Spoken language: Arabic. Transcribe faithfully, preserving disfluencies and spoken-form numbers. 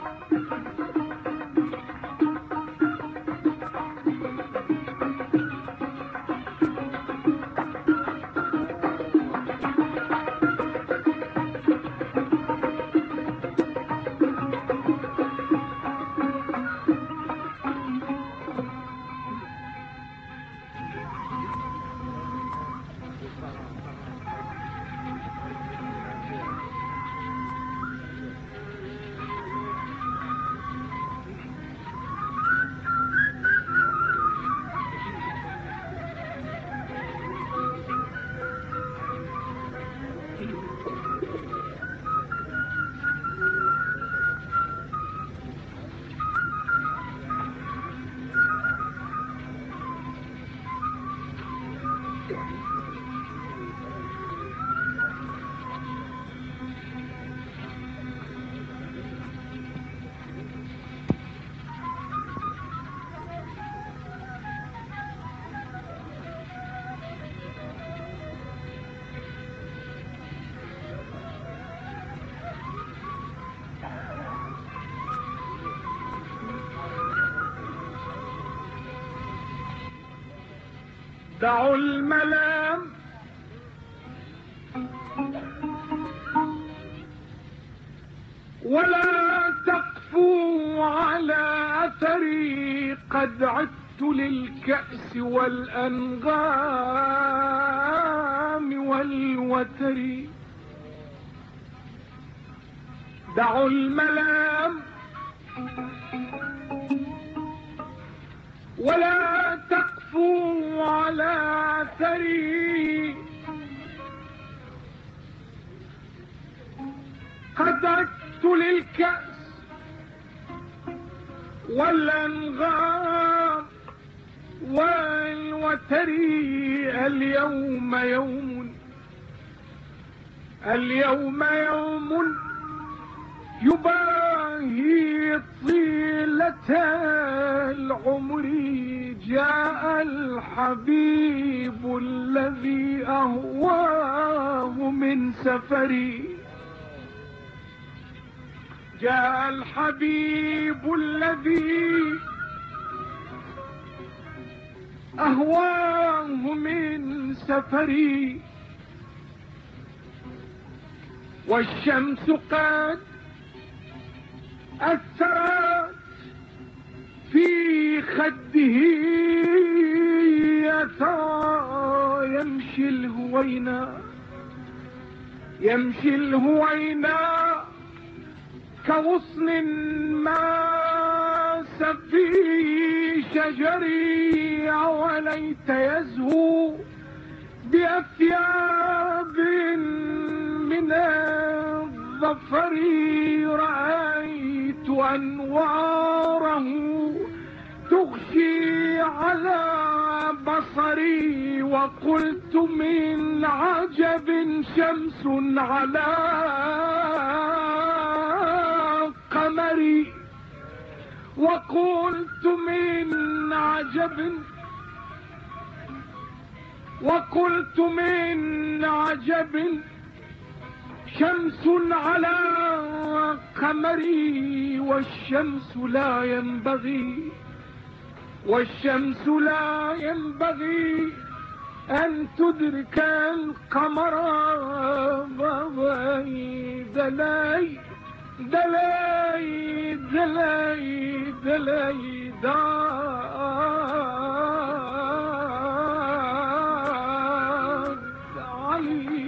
دعوا الملام ولا تقفوا على أثري، قد عدت للكأس والأنغام والوتر. دعوا الملام ولا تقفوا على أثري، قد عدت للكأس والأنغام والوتر. اليوم يوم اليوم يوم يباهي طيلة العمر. جاء الحبيب الذي أهواه من سفري، جاء الحبيب الذي أهواه من سفري. والشمس قد أثرت في خده، يمشي الهوينا يمشي الهوينا كغصن ماس في شجري. وليت يزهو بأثياب من الظفر. رأيت أنواره تغشي على بصري، وقلت من عجب شمس على قمري. وقلت من عجب وقلت من عجب شمس على قمري. والشمس لا ينبغي والشمس لا ينبغي أن تدرك القمر. دلاي دلاي دلاي دلاي دار علي.